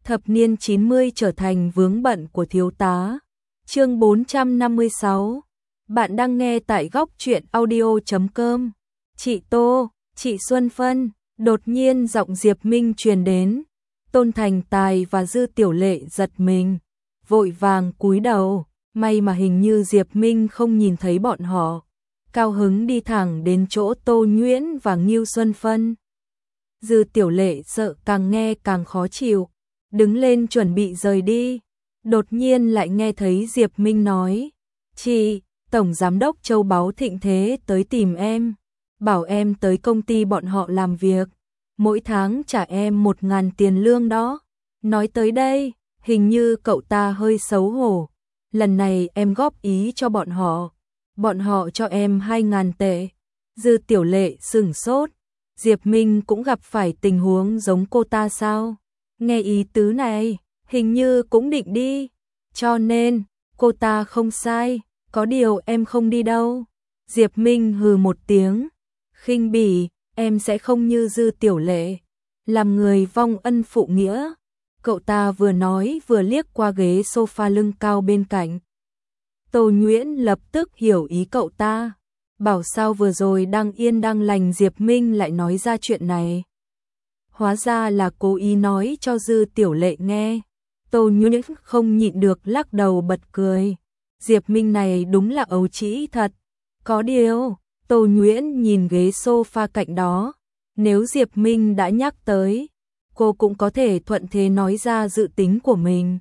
Thập niên 90 trở thành vướng bận của thiếu tá. Chương 456. Bạn đang nghe tại góc truyện audio.com. Chị Tô, chị Xuân Phân, đột nhiên giọng Diệp Minh truyền đến. Tôn Thành Tài và Dư Tiểu Lệ giật mình, vội vàng cúi đầu, may mà hình như Diệp Minh không nhìn thấy bọn họ. Cao hứng đi thẳng đến chỗ Tô Nhuyễn và Ngưu Xuân Phân. Dư Tiểu Lệ sợ càng nghe càng khó chịu, đứng lên chuẩn bị rời đi. Đột nhiên lại nghe thấy Diệp Minh nói: "Chị, Tổng Giám đốc Châu Báu Thịnh Thế tới tìm em, bảo em tới công ty bọn họ làm việc, mỗi tháng trả em 1.000 tiền lương đó." Nói tới đây, hình như cậu ta hơi xấu hổ. "Lần này em góp ý cho bọn họ cho em 2.000 tệ." Dư Tiểu Lệ sửng sốt, Diệp Minh cũng gặp phải tình huống giống cô ta sao? Nghe ý tứ này, hình như cũng định đi, cho nên cô ta không sai, có điều em không đi đâu. Diệp Minh hừ một tiếng, khinh bỉ: "Em sẽ không như Dư Tiểu Lệ, làm người vong ân phụ nghĩa." Cậu ta vừa nói vừa liếc qua ghế sofa lưng cao bên cạnh. Tô Nhuyễn lập tức hiểu ý cậu ta, bảo sao vừa rồi đang yên đang lành Diệp Minh lại nói ra chuyện này. Hóa ra là cố ý nói cho Dư Tiểu Lệ nghe. Tô Nhuyễn không nhịn được lắc đầu bật cười. Diệp Minh này đúng là ấu trĩ thật. Có điều, Tô Nhuyễn nhìn ghế sofa cạnh đó, nếu Diệp Minh đã nhắc tới, cô cũng có thể thuận thế nói ra dự tính của mình.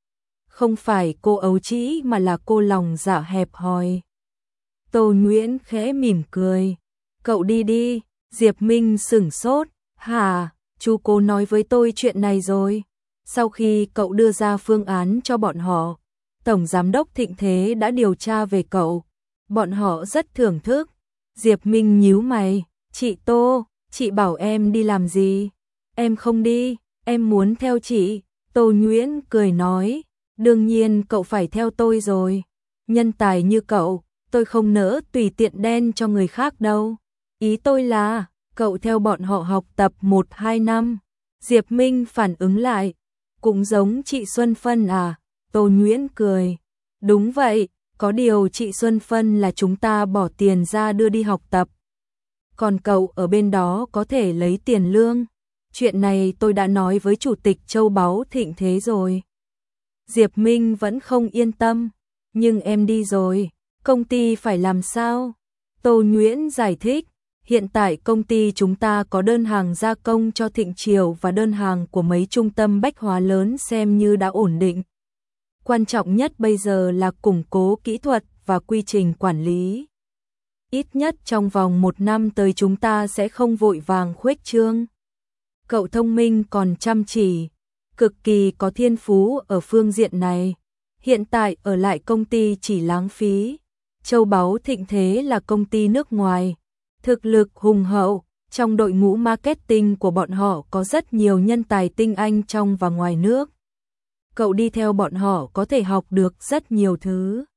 Không phải cô ấu trĩ mà là cô lòng dạ hẹp hòi. Tô Nhuyễn khẽ mỉm cười: "Cậu đi đi." Diệp Minh sửng sốt: "Hả? Chú cố nói với tôi chuyện này rồi?" Sau khi cậu đưa ra phương án cho bọn họ, Tổng Giám đốc Thịnh Thế đã điều tra về cậu. Bọn họ rất thưởng thức. Diệp Minh nhíu mày: "Chị Tô, chị bảo em đi làm gì?" "Em không đi, em muốn theo chị." Tô Nhuyễn cười nói: "Đương nhiên cậu phải theo tôi rồi. Nhân tài như cậu, tôi không nỡ tùy tiện đen cho người khác đâu. Ý tôi là, cậu theo bọn họ học tập 1-2 năm. Diệp Minh phản ứng lại: "Cũng giống chị Xuân Phân à?" Tô Nhuyễn cười: "Đúng vậy, có điều chị Xuân Phân là chúng ta bỏ tiền ra đưa đi học tập. Còn cậu ở bên đó có thể lấy tiền lương. Chuyện này tôi đã nói với Chủ tịch Châu Báu Thịnh Thế rồi." Diệp Minh vẫn không yên tâm: "Nhưng em đi rồi, công ty phải làm sao?" Tô Nhuyễn giải thích: "Hiện tại công ty chúng ta có đơn hàng gia công cho Thịnh Triều và đơn hàng của mấy trung tâm bách hóa lớn xem như đã ổn định. Quan trọng nhất bây giờ là củng cố kỹ thuật và quy trình quản lý. Ít nhất trong vòng 1 năm tới chúng ta sẽ không vội vàng khuếch trương. Cậu thông minh còn chăm chỉ, cực kỳ có thiên phú ở phương diện này. Hiện tại ở lại công ty chỉ lãng phí. Châu Báu Thịnh Thế là công ty nước ngoài, thực lực hùng hậu, trong đội ngũ marketing của bọn họ có rất nhiều nhân tài tinh anh trong và ngoài nước. Cậu đi theo bọn họ có thể học được rất nhiều thứ."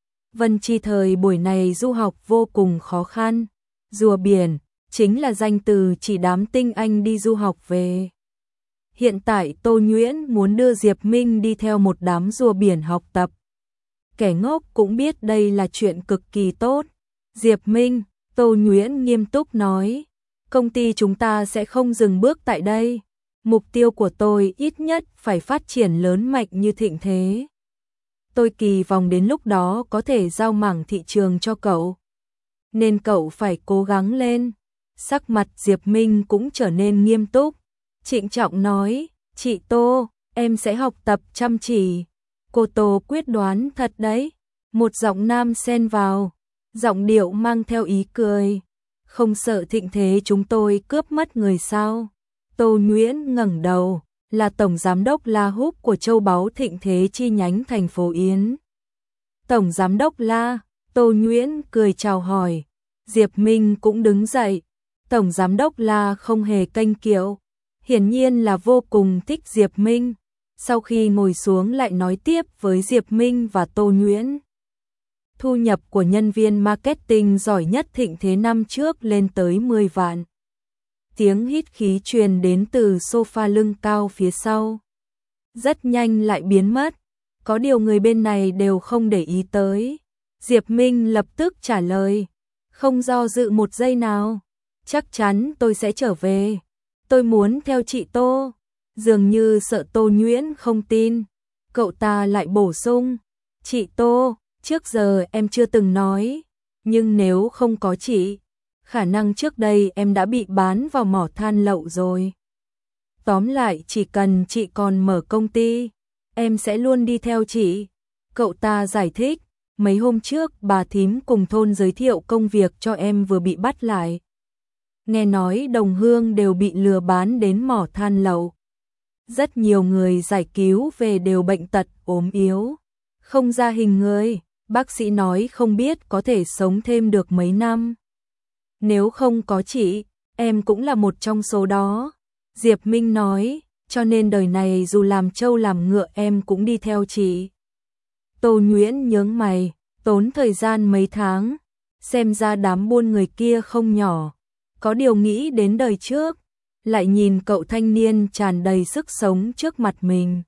Vân Chi thời buổi này du học vô cùng khó khăn. Rùa biển chính là danh từ chỉ đám tinh anh đi du học về. Hiện tại Tô Nhuyễn muốn đưa Diệp Minh đi theo một đám rùa biển học tập. Kẻ ngốc cũng biết đây là chuyện cực kỳ tốt. "Diệp Minh," Tô Nhuyễn nghiêm túc nói, "công ty chúng ta sẽ không dừng bước tại đây. Mục tiêu của tôi ít nhất phải phát triển lớn mạnh như Thịnh Thế. Tôi kỳ vọng đến lúc đó có thể giao mảng thị trường cho cậu. Nên cậu phải cố gắng lên." Sắc mặt Diệp Minh cũng trở nên nghiêm túc, trịnh trọng nói: "Chị Tô, em sẽ học tập chăm chỉ." "Cô Tô quyết đoán thật đấy." Một giọng nam xen vào, giọng điệu mang theo ý cười: "Không sợ Thịnh Thế chúng tôi cướp mất người sao?" Tô Nhuyễn ngẩng đầu, là Tổng Giám đốc La Húc của Châu Báu Thịnh Thế chi nhánh thành phố Yến. "Tổng Giám đốc La." Tô Nhuyễn cười chào hỏi. Diệp Minh cũng đứng dậy. Tổng Giám đốc La không hề kênh kiệu, hiển nhiên là vô cùng thích Diệp Minh. Sau khi ngồi xuống lại nói tiếp với Diệp Minh và Tô Nhuyễn: "Thu nhập của nhân viên marketing giỏi nhất Thịnh Thế năm trước lên tới 10 vạn. Tiếng hít khí truyền đến từ sofa lưng cao phía sau. rất nhanh lại biến mất. Có điều người bên này đều không để ý tới. Diệp Minh lập tức trả lời, không do dự một giây nào. Chắc chắn tôi sẽ trở về. Tôi muốn theo chị Tô. Dường như sợ Tô Nhuyễn không tin. Cậu ta lại bổ sung, chị Tô, trước giờ em chưa từng nói. Nhưng nếu không có chị, khả năng trước đây em đã bị bán vào mỏ than lậu rồi. Tóm lại chỉ cần chị còn mở công ty, em sẽ luôn đi theo chị. Cậu ta giải thích, mấy hôm trước bà thím cùng thôn giới thiệu công việc cho em vừa bị bắt lại. Nghe nói đồng hương đều bị lừa bán đến mỏ than lậu. Rất nhiều người giải cứu về đều bệnh tật, ốm yếu, không ra hình người. Bác sĩ nói không biết có thể sống thêm được mấy năm. Nếu không có chị, em cũng là một trong số đó. Diệp Minh nói, cho nên đời này dù làm trâu làm ngựa em cũng đi theo chị. Tô Nhuyễn nhướng mày, tốn thời gian mấy tháng, xem ra đám buôn người kia không nhỏ. Có điều nghĩ đến đời trước, lại nhìn cậu thanh niên tràn đầy sức sống trước mặt mình.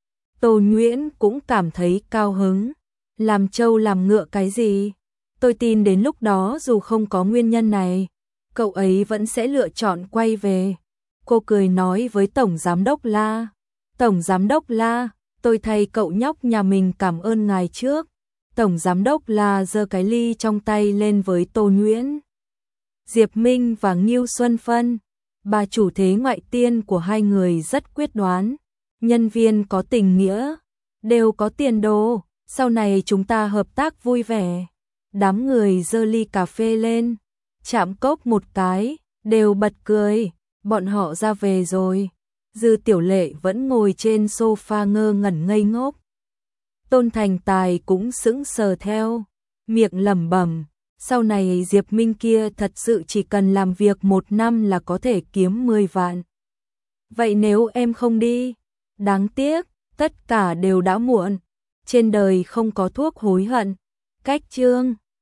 Tô Nhuyễn cũng cảm thấy cao hứng. Làm trâu làm ngựa cái gì? Tôi tin đến lúc đó dù không có nguyên nhân này, cậu ấy vẫn sẽ lựa chọn quay về. Cô cười nói với Tổng Giám đốc La. Tổng Giám đốc La, tôi thay cậu nhóc nhà mình cảm ơn ngài trước. Tổng Giám đốc La giơ cái ly trong tay lên với Tô Nhuyễn. Diệp Minh và Ngưu Xuân Phân, bà chủ thế ngoại tiên của hai người rất quyết đoán. Nhân viên có tình nghĩa, đều có tiền đồ. Sau này chúng ta hợp tác vui vẻ. Đám người giơ ly cà phê lên, chạm cốc một cái, đều bật cười. Bọn họ ra về rồi. Dư Tiểu Lệ vẫn ngồi trên sofa ngơ ngẩn ngây ngốc. Tôn Thành Tài cũng sững sờ theo, miệng lẩm bẩm, sau này Diệp Minh kia thật sự chỉ cần làm việc 1 năm là có thể kiếm 10 vạn. Vậy nếu em không đi? Đáng tiếc, tất cả đều đã muộn. Trên đời không có thuốc hối hận. Cách chương